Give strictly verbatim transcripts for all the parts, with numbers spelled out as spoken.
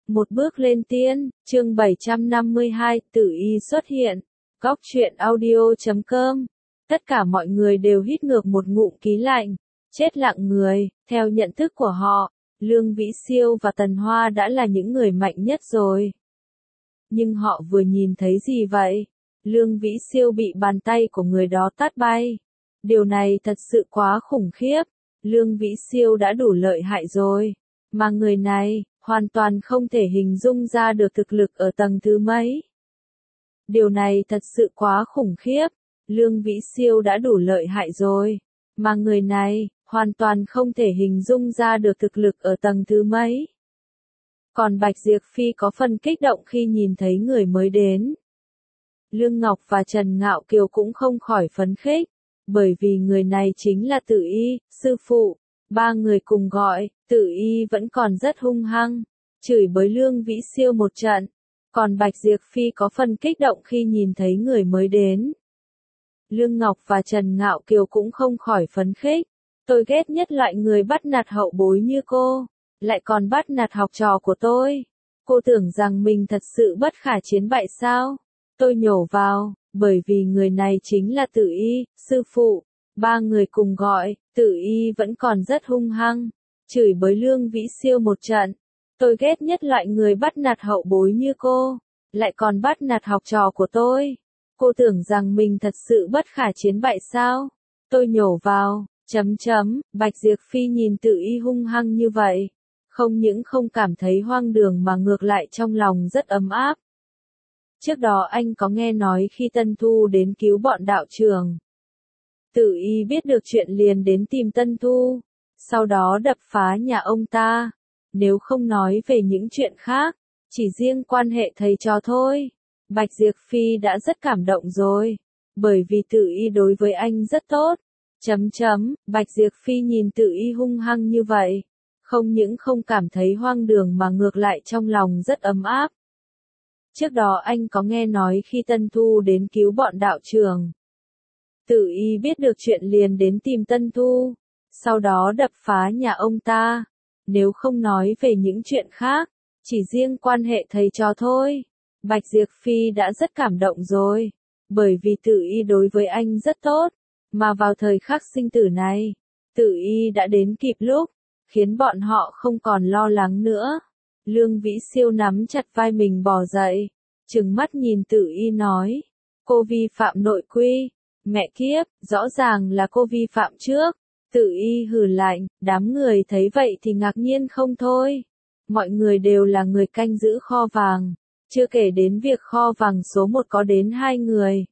Một bước lên tiên, chương bảy trăm năm mươi hai, Tử Y xuất hiện. Góc truyện audio chấm com. Tất cả mọi người đều hít ngược một ngụm khí lạnh, chết lặng người, theo nhận thức của họ, Lương Vĩ Siêu và Tần Hoa đã là những người mạnh nhất rồi. Nhưng họ vừa nhìn thấy gì vậy? Lương Vĩ Siêu bị bàn tay của người đó tát bay. Điều này thật sự quá khủng khiếp. Lương Vĩ Siêu đã đủ lợi hại rồi, mà người này hoàn toàn không thể hình dung ra được thực lực ở tầng thứ mấy. Điều này thật sự quá khủng khiếp. Lương Vĩ Siêu đã đủ lợi hại rồi, mà người này hoàn toàn không thể hình dung ra được thực lực ở tầng thứ mấy. Còn Bạch Diệp Phi có phần kích động khi nhìn thấy người mới đến. Lương Ngọc và Trần Ngạo Kiều cũng không khỏi phấn khích, bởi vì người này chính là Tử Y, sư phụ. Ba người cùng gọi, Tử Y vẫn còn rất hung hăng, chửi bới Lương Vĩ Siêu một trận. Còn Bạch Diệp Phi có phần kích động khi nhìn thấy người mới đến. Lương Ngọc và Trần Ngạo Kiều cũng không khỏi phấn khích. Tôi ghét nhất loại người bắt nạt hậu bối như cô, lại còn bắt nạt học trò của tôi. Cô tưởng rằng mình thật sự bất khả chiến bại sao? Tôi nhổ vào, bởi vì người này chính là Tử Y, sư phụ. Ba người cùng gọi, Tử Y vẫn còn rất hung hăng, chửi bới Lương Vĩ Siêu một trận. Tôi ghét nhất loại người bắt nạt hậu bối như cô, lại còn bắt nạt học trò của tôi. Cô tưởng rằng mình thật sự bất khả chiến bại sao? Tôi nhổ vào, chấm chấm, Bạch Diệp Phi nhìn Tử Y hung hăng như vậy, không những không cảm thấy hoang đường mà ngược lại trong lòng rất ấm áp. Trước đó anh có nghe nói khi Tân Thu đến cứu bọn đạo trưởng, Tử Y biết được chuyện liền đến tìm Tân Thu, sau đó đập phá nhà ông ta. Nếu không nói về những chuyện khác, chỉ riêng quan hệ thầy trò thôi, Bạch Diệp Phi đã rất cảm động rồi, bởi vì Tử Y đối với anh rất tốt. Chấm chấm, Bạch Diệp Phi nhìn Tử Y hung hăng như vậy, không những không cảm thấy hoang đường mà ngược lại trong lòng rất ấm áp. Trước đó anh có nghe nói khi Tân Thu đến cứu bọn đạo trưởng, Tử Y biết được chuyện liền đến tìm Tân Thu, sau đó đập phá nhà ông ta. Nếu không nói về những chuyện khác, chỉ riêng quan hệ thầy trò thôi, Bạch Diệp Phi đã rất cảm động rồi, bởi vì Tử Y đối với anh rất tốt, mà vào thời khắc sinh tử này, Tử Y đã đến kịp lúc, khiến bọn họ không còn lo lắng nữa. Lương Vĩ Siêu nắm chặt vai mình bò dậy, trừng mắt nhìn Tử Y nói, cô vi phạm nội quy, mẹ kiếp, rõ ràng là cô vi phạm trước. Tử Y hừ lạnh, đám người thấy vậy thì ngạc nhiên không thôi. Mọi người đều là người canh giữ kho vàng, chưa kể đến việc kho vàng số một có đến hai người.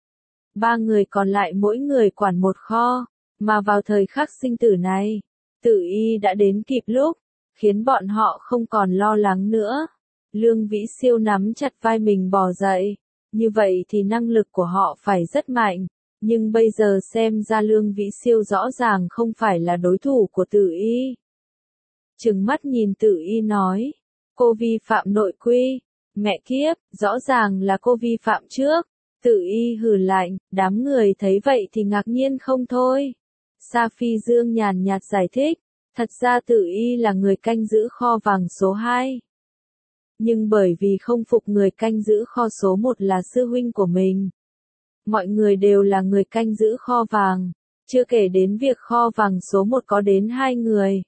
Ba người còn lại mỗi người quản một kho, mà vào thời khắc sinh tử này, Tử Y đã đến kịp lúc, khiến bọn họ không còn lo lắng nữa. Lương Vĩ Siêu nắm chặt vai mình bò dậy, như vậy thì năng lực của họ phải rất mạnh. Nhưng bây giờ xem ra Lương Vĩ Siêu rõ ràng không phải là đối thủ của Tử Y. Trừng mắt nhìn Tử Y nói, cô vi phạm nội quy, mẹ kiếp, rõ ràng là cô vi phạm trước. Tử Y hừ lạnh, đám người thấy vậy thì ngạc nhiên không thôi. Sa Phi Dương nhàn nhạt giải thích, thật ra Tử Y là người canh giữ kho vàng số hai. Nhưng bởi vì không phục người canh giữ kho số một là sư huynh của mình, mọi người đều là người canh giữ kho vàng, chưa kể đến việc kho vàng số một có đến hai người.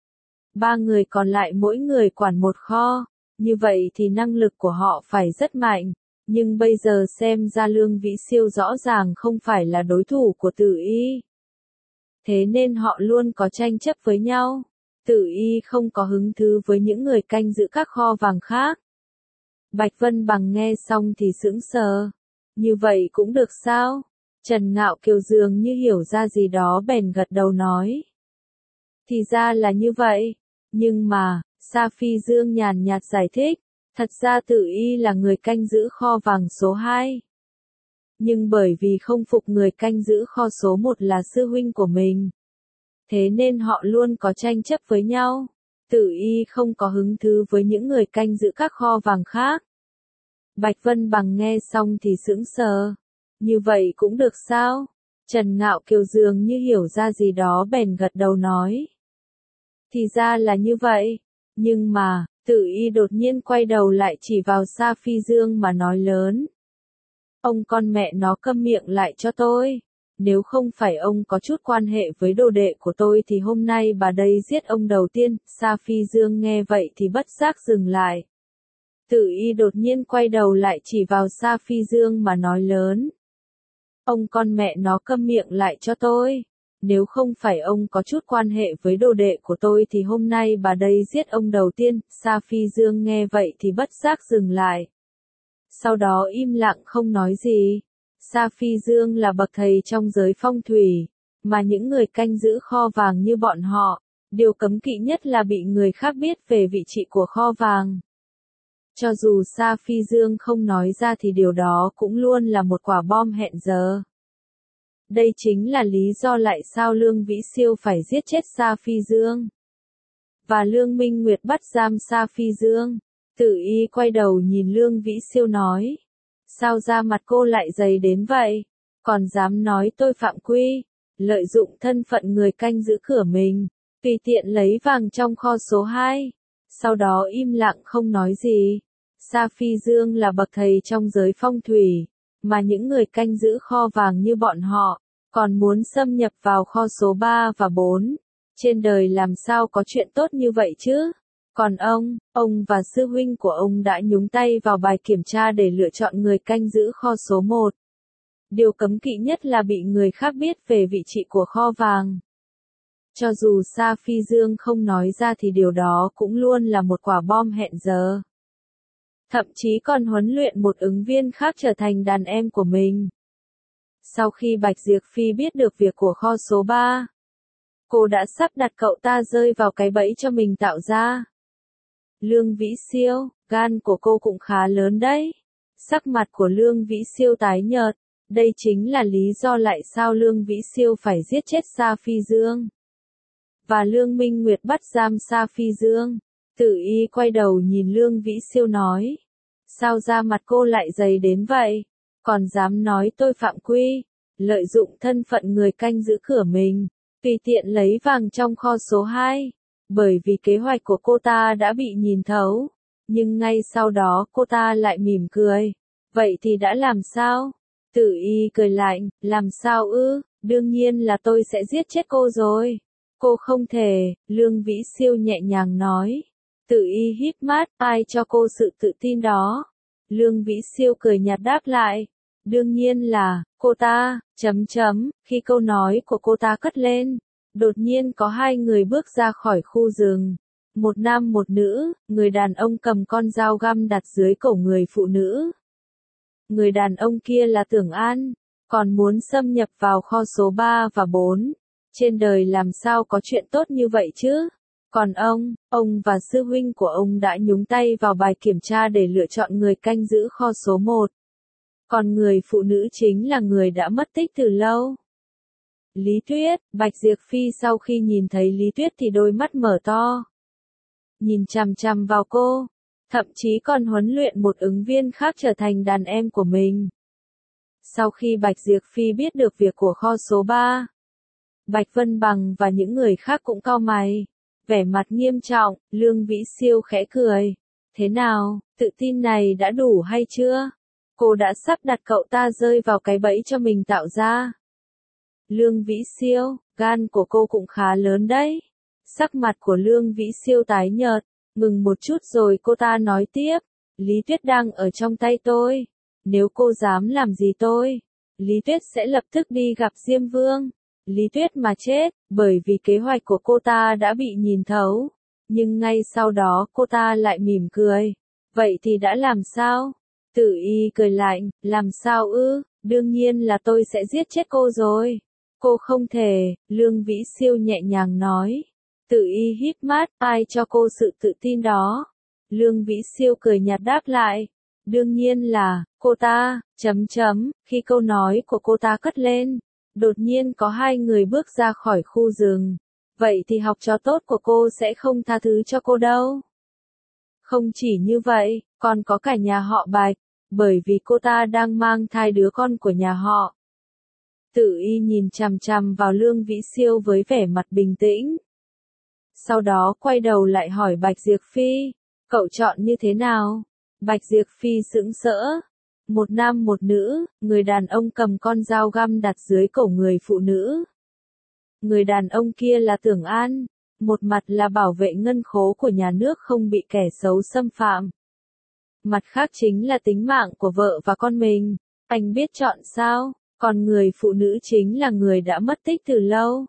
Ba người còn lại mỗi người quản một kho, như vậy thì năng lực của họ phải rất mạnh, nhưng bây giờ xem ra Lương Vĩ Siêu rõ ràng không phải là đối thủ của Tử Y. Thế nên họ luôn có tranh chấp với nhau. Tử Y không có hứng thú với những người canh giữ các kho vàng khác. Bạch Vân Bằng nghe xong thì sững sờ. Như vậy cũng được sao? Trần Ngạo Kiều dường như hiểu ra gì đó bèn gật đầu nói. Thì ra là như vậy. Nhưng mà, Sa Phi Dương nhàn nhạt giải thích, thật ra Tử Y là người canh giữ kho vàng số hai. Nhưng bởi vì không phục người canh giữ kho số một là sư huynh của mình, thế nên họ luôn có tranh chấp với nhau. Tử Y không có hứng thú với những người canh giữ các kho vàng khác. Bạch Vân Bằng nghe xong thì sững sờ. Như vậy cũng được sao? Trần Ngạo Kiều dường như hiểu ra gì đó bèn gật đầu nói. Thì ra là như vậy. Nhưng mà, Tử Y đột nhiên quay đầu lại chỉ vào Sa Phi Dương mà nói lớn. Ông con mẹ nó câm miệng lại cho tôi. Nếu không phải ông có chút quan hệ với đồ đệ của tôi thì hôm nay bà đây giết ông đầu tiên. Sa Phi Dương nghe vậy thì bất giác dừng lại. Tử Y đột nhiên quay đầu lại chỉ vào Sa Phi Dương mà nói lớn. Ông con mẹ nó câm miệng lại cho tôi. Nếu không phải ông có chút quan hệ với đồ đệ của tôi thì hôm nay bà đây giết ông đầu tiên. Sa Phi Dương nghe vậy thì bất giác dừng lại. Sau đó im lặng không nói gì. Sa Phi Dương là bậc thầy trong giới phong thủy, mà những người canh giữ kho vàng như bọn họ, điều cấm kỵ nhất là bị người khác biết về vị trí của kho vàng. Cho dù Sa Phi Dương không nói ra thì điều đó cũng luôn là một quả bom hẹn giờ. Đây chính là lý do lại sao Lương Vĩ Siêu phải giết chết Sa Phi Dương. Và Lương Minh Nguyệt bắt giam Sa Phi Dương. Tử Y quay đầu nhìn Lương Vĩ Siêu nói. Sao da mặt cô lại dày đến vậy? Còn dám nói tôi phạm quy, lợi dụng thân phận người canh giữ cửa mình, tùy tiện lấy vàng trong kho số hai. Sau đó im lặng không nói gì. Sa Phi Dương là bậc thầy trong giới phong thủy, mà những người canh giữ kho vàng như bọn họ, còn muốn xâm nhập vào kho số ba và bốn. Trên đời làm sao có chuyện tốt như vậy chứ? Còn ông, ông và sư huynh của ông đã nhúng tay vào bài kiểm tra để lựa chọn người canh giữ kho số một. Điều cấm kỵ nhất là bị người khác biết về vị trí của kho vàng. Cho dù Sa Phi Dương không nói ra thì điều đó cũng luôn là một quả bom hẹn giờ. Thậm chí còn huấn luyện một ứng viên khác trở thành đàn em của mình. Sau khi Bạch Diệp Phi biết được việc của kho số ba, cô đã sắp đặt cậu ta rơi vào cái bẫy cho mình tạo ra. Lương Vĩ Siêu, gan của cô cũng khá lớn đấy. Sắc mặt của Lương Vĩ Siêu tái nhợt. Đây chính là lý do lại sao Lương Vĩ Siêu phải giết chết Sa Phi Dương. Và Lương Minh Nguyệt bắt giam Sa Phi Dương. Tử Y quay đầu nhìn Lương Vĩ Siêu nói. Sao da mặt cô lại dày đến vậy? Còn dám nói tôi phạm quy, lợi dụng thân phận người canh giữ cửa mình, tùy tiện lấy vàng trong kho số hai. Bởi vì kế hoạch của cô ta đã bị nhìn thấu. Nhưng ngay sau đó cô ta lại mỉm cười. Vậy thì đã làm sao? Tử Y cười lạnh, làm sao ư? Đương nhiên là tôi sẽ giết chết cô rồi. Cô không thể, Lương Vĩ Siêu nhẹ nhàng nói. Tử Y híp mắt, ai cho cô sự tự tin đó? Lương Vĩ Siêu cười nhạt đáp lại. Đương nhiên là, cô ta, chấm chấm, khi câu nói của cô ta cất lên. Đột nhiên có hai người bước ra khỏi khu rừng. Một nam một nữ, người đàn ông cầm con dao găm đặt dưới cổ người phụ nữ. Người đàn ông kia là Tưởng An, còn muốn xâm nhập vào kho số ba và bốn. Trên đời làm sao có chuyện tốt như vậy chứ? Còn ông, ông và sư huynh của ông đã nhúng tay vào bài kiểm tra để lựa chọn người canh giữ kho số một. Còn người phụ nữ chính là người đã mất tích từ lâu. Lý Tuyết, Bạch Diệp Phi sau khi nhìn thấy Lý Tuyết thì đôi mắt mở to. Nhìn chằm chằm vào cô, thậm chí còn huấn luyện một ứng viên khác trở thành đàn em của mình. Sau khi Bạch Diệp Phi biết được việc của kho số ba, Bạch Vân Bằng và những người khác cũng cau mày, vẻ mặt nghiêm trọng. Lương Vĩ Siêu khẽ cười. Thế nào, tự tin này đã đủ hay chưa? Cô đã sắp đặt cậu ta rơi vào cái bẫy cho mình tạo ra. Lương Vĩ Siêu, gan của cô cũng khá lớn đấy. Sắc mặt của Lương Vĩ Siêu tái nhợt, ngừng một chút rồi cô ta nói tiếp. Lý Tuyết đang ở trong tay tôi. Nếu cô dám làm gì tôi, Lý Tuyết sẽ lập tức đi gặp Diêm Vương. Lý Tuyết mà chết, bởi vì kế hoạch của cô ta đã bị nhìn thấu. Nhưng ngay sau đó cô ta lại mỉm cười. Vậy thì đã làm sao? Tử Y cười lạnh, làm sao ư? Đương nhiên là tôi sẽ giết chết cô rồi. Cô không thể, Lương Vĩ Siêu nhẹ nhàng nói. Tử Y híp mắt, ai cho cô sự tự tin đó? Lương Vĩ Siêu cười nhạt đáp lại. Đương nhiên là, cô ta, chấm chấm, khi câu nói của cô ta cất lên. Đột nhiên có hai người bước ra khỏi khu rừng. Vậy thì học trò tốt của cô sẽ không tha thứ cho cô đâu. Không chỉ như vậy, còn có cả nhà họ Bạch, bởi vì cô ta đang mang thai đứa con của nhà họ. Tử Y nhìn chằm chằm vào Lương Vĩ Siêu với vẻ mặt bình tĩnh. Sau đó quay đầu lại hỏi Bạch Diệp Phi, Cậu chọn như thế nào? Bạch Diệp Phi sững sỡ. Một nam một nữ, người đàn ông cầm con dao găm đặt dưới cổ người phụ nữ. Người đàn ông kia là Tưởng An, một mặt là bảo vệ ngân khố của nhà nước không bị kẻ xấu xâm phạm. Mặt khác chính là tính mạng của vợ và con mình. Anh biết chọn sao? Còn người phụ nữ chính là người đã mất tích từ lâu.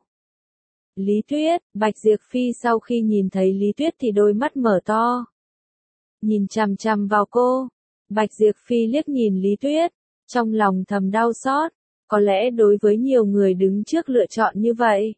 Lý Tuyết, Bạch Diệp Phi sau khi nhìn thấy Lý Tuyết thì đôi mắt mở to. Nhìn chằm chằm vào cô, Bạch Diệp Phi liếc nhìn Lý Tuyết, trong lòng thầm đau xót, có lẽ đối với nhiều người đứng trước lựa chọn như vậy.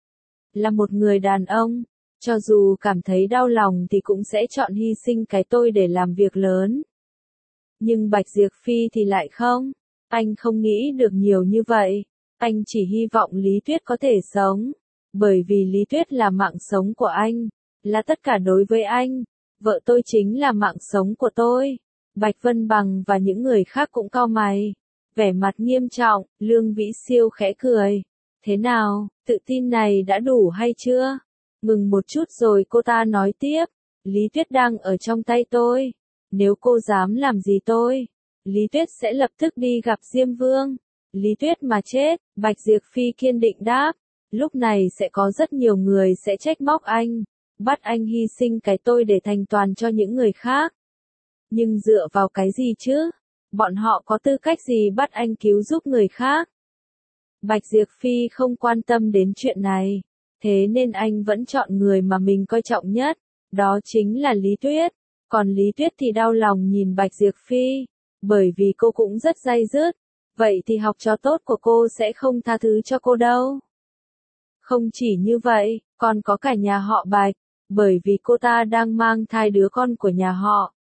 Là một người đàn ông, cho dù cảm thấy đau lòng thì cũng sẽ chọn hy sinh cái tôi để làm việc lớn. Nhưng Bạch Diệp Phi thì lại không, anh không nghĩ được nhiều như vậy, anh chỉ hy vọng Lý Tuyết có thể sống, bởi vì Lý Tuyết là mạng sống của anh, là tất cả đối với anh, vợ tôi chính là mạng sống của tôi. Bạch Vân Bằng và những người khác cũng cau mày, vẻ mặt nghiêm trọng. Lương Vĩ Siêu khẽ cười. Thế nào, tự tin này đã đủ hay chưa? Ngừng một chút rồi cô ta nói tiếp. Lý Tuyết đang ở trong tay tôi. Nếu cô dám làm gì tôi, Lý Tuyết sẽ lập tức đi gặp Diêm Vương. Lý Tuyết mà chết, Bạch Diệp Phi kiên định đáp. Lúc này sẽ có rất nhiều người sẽ trách móc anh, bắt anh hy sinh cái tôi để thành toàn cho những người khác. Nhưng dựa vào cái gì chứ? Bọn họ có tư cách gì bắt anh cứu giúp người khác? Bạch Diệp Phi không quan tâm đến chuyện này, thế nên anh vẫn chọn người mà mình coi trọng nhất, đó chính là Lý Tuyết. Còn Lý Tuyết thì đau lòng nhìn Bạch Diệp Phi, bởi vì cô cũng rất day dứt, vậy thì học trò tốt của cô sẽ không tha thứ cho cô đâu. Không chỉ như vậy, còn có cả nhà họ Bạch, bởi vì cô ta đang mang thai đứa con của nhà họ.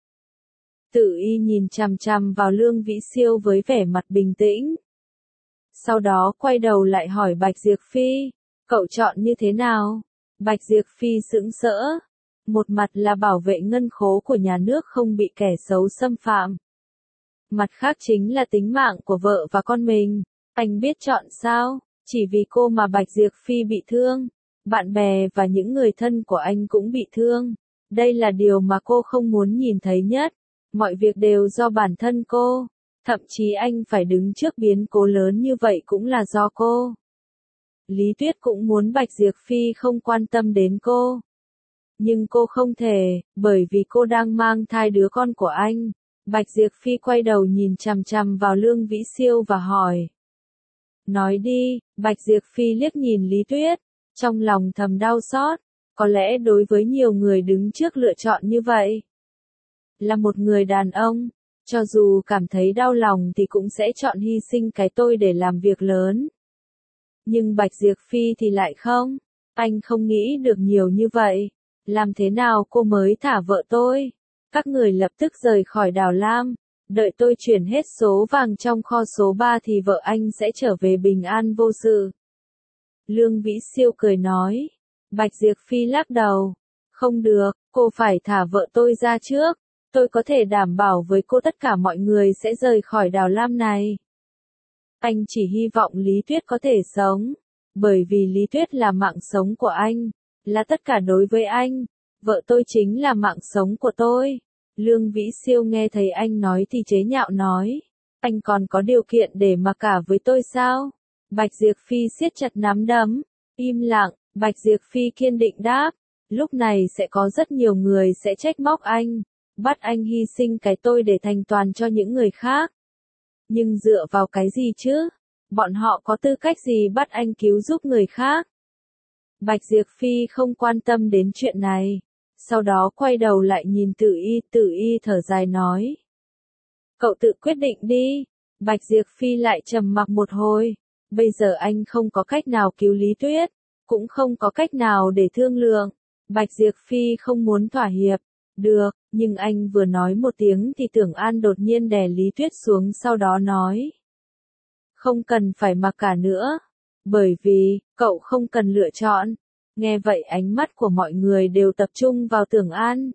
Tử Y nhìn chằm chằm vào Lương Vĩ Siêu với vẻ mặt bình tĩnh. Sau đó quay đầu lại hỏi Bạch Diệp Phi, cậu chọn như thế nào? Bạch Diệp Phi sững sỡ. Một mặt là bảo vệ ngân khố của nhà nước không bị kẻ xấu xâm phạm. Mặt khác chính là tính mạng của vợ và con mình. Anh biết chọn sao? Chỉ vì cô mà Bạch Diệp Phi bị thương. Bạn bè và những người thân của anh cũng bị thương. Đây là điều mà cô không muốn nhìn thấy nhất. Mọi việc đều do bản thân cô. Thậm chí anh phải đứng trước biến cố lớn như vậy cũng là do cô. Lý Tuyết cũng muốn Bạch Diệp Phi không quan tâm đến cô. Nhưng cô không thể, bởi vì cô đang mang thai đứa con của anh. Bạch Diệp Phi quay đầu nhìn chằm chằm vào Lương Vĩ Siêu và hỏi. Nói đi, Bạch Diệp Phi liếc nhìn Lý Tuyết, trong lòng thầm đau xót, có lẽ đối với nhiều người đứng trước lựa chọn như vậy. Là một người đàn ông, cho dù cảm thấy đau lòng thì cũng sẽ chọn hy sinh cái tôi để làm việc lớn. Nhưng Bạch Diệp Phi thì lại không, anh không nghĩ được nhiều như vậy. Làm thế nào cô mới thả vợ tôi? Các người lập tức rời khỏi đảo Lam, đợi tôi chuyển hết số vàng trong kho số ba thì vợ anh sẽ trở về bình an vô sự. Lương Vĩ Siêu cười nói. Bạch Diệp Phi lắc đầu. Không được, cô phải thả vợ tôi ra trước. Tôi có thể đảm bảo với cô tất cả mọi người sẽ rời khỏi đảo Lam này. Anh chỉ hy vọng Lý Tuyết có thể sống, bởi vì Lý Tuyết là mạng sống của anh, là tất cả đối với anh. Vợ tôi chính là mạng sống của tôi. Lương Vĩ Siêu nghe thấy anh nói thì chế nhạo nói. Anh còn có điều kiện để mà cả với tôi sao? Bạch Diệp Phi siết chặt nắm đấm. Im lặng, Bạch Diệp Phi kiên định đáp. Lúc này sẽ có rất nhiều người sẽ trách móc anh, bắt anh hy sinh cái tôi để thành toàn cho những người khác. Nhưng dựa vào cái gì chứ? Bọn họ có tư cách gì bắt anh cứu giúp người khác? Bạch Diệp Phi không quan tâm đến chuyện này. Sau đó quay đầu lại nhìn Tử Y, Tử Y thở dài nói. Cậu tự quyết định đi. Bạch Diệp Phi lại trầm mặc một hồi. Bây giờ anh không có cách nào cứu Lý Tuyết, cũng không có cách nào để thương lượng. Bạch Diệp Phi không muốn thỏa hiệp. Được, nhưng anh vừa nói một tiếng thì Tưởng An đột nhiên đè Lý Tuyết xuống sau đó nói. Không cần phải mặc cả nữa. Bởi vì, cậu không cần lựa chọn. Nghe vậy ánh mắt của mọi người đều tập trung vào Tưởng An.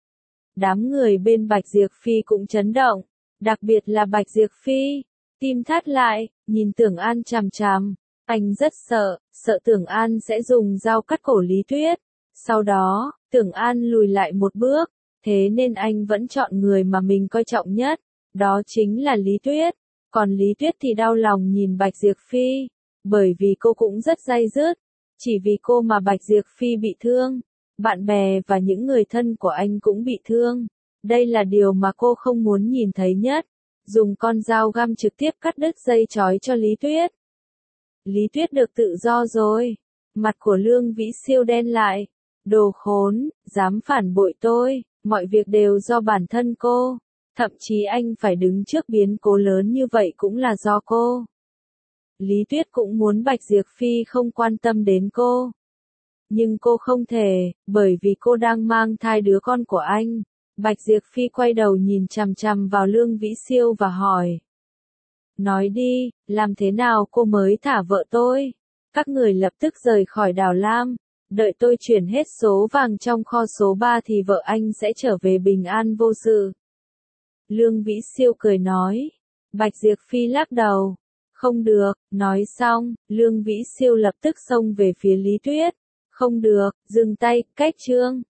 Đám người bên Bạch Diệp Phi cũng chấn động, đặc biệt là Bạch Diệp Phi. Tim thắt lại, nhìn Tưởng An chằm chằm. Anh rất sợ, sợ Tưởng An sẽ dùng dao cắt cổ Lý Tuyết. Sau đó, Tưởng An lùi lại một bước, Thế nên anh vẫn chọn người mà mình coi trọng nhất, đó chính là Lý Tuyết. Còn Lý Tuyết thì đau lòng nhìn Bạch Diệp Phi, bởi vì cô cũng rất day dứt. Chỉ vì cô mà Bạch Diệp Phi bị thương, bạn bè và những người thân của anh cũng bị thương. Đây là điều mà cô không muốn nhìn thấy nhất. Dùng con dao găm trực tiếp cắt đứt dây trói cho Lý Tuyết. Lý Tuyết được tự do rồi. Mặt của Lương Vĩ Siêu đen lại. Đồ khốn, dám phản bội tôi, mọi việc đều do bản thân cô. Thậm chí anh phải đứng trước biến cố lớn như vậy cũng là do cô. Lý Tuyết cũng muốn Bạch Diệp Phi không quan tâm đến cô. Nhưng cô không thể, bởi vì cô đang mang thai đứa con của anh. Bạch Diệp Phi quay đầu nhìn chằm chằm vào Lương Vĩ Siêu và hỏi. Nói đi, làm thế nào cô mới thả vợ tôi? Các người lập tức rời khỏi Đào Lam. Đợi tôi chuyển hết số vàng trong kho số ba thì vợ anh sẽ trở về bình an vô sự. Lương Vĩ Siêu cười nói. Bạch Diệp Phi lắc đầu. Không được, nói xong, Lương Vĩ Siêu lập tức xông về phía Lý Tuyết. Không được, dừng tay, cách chương.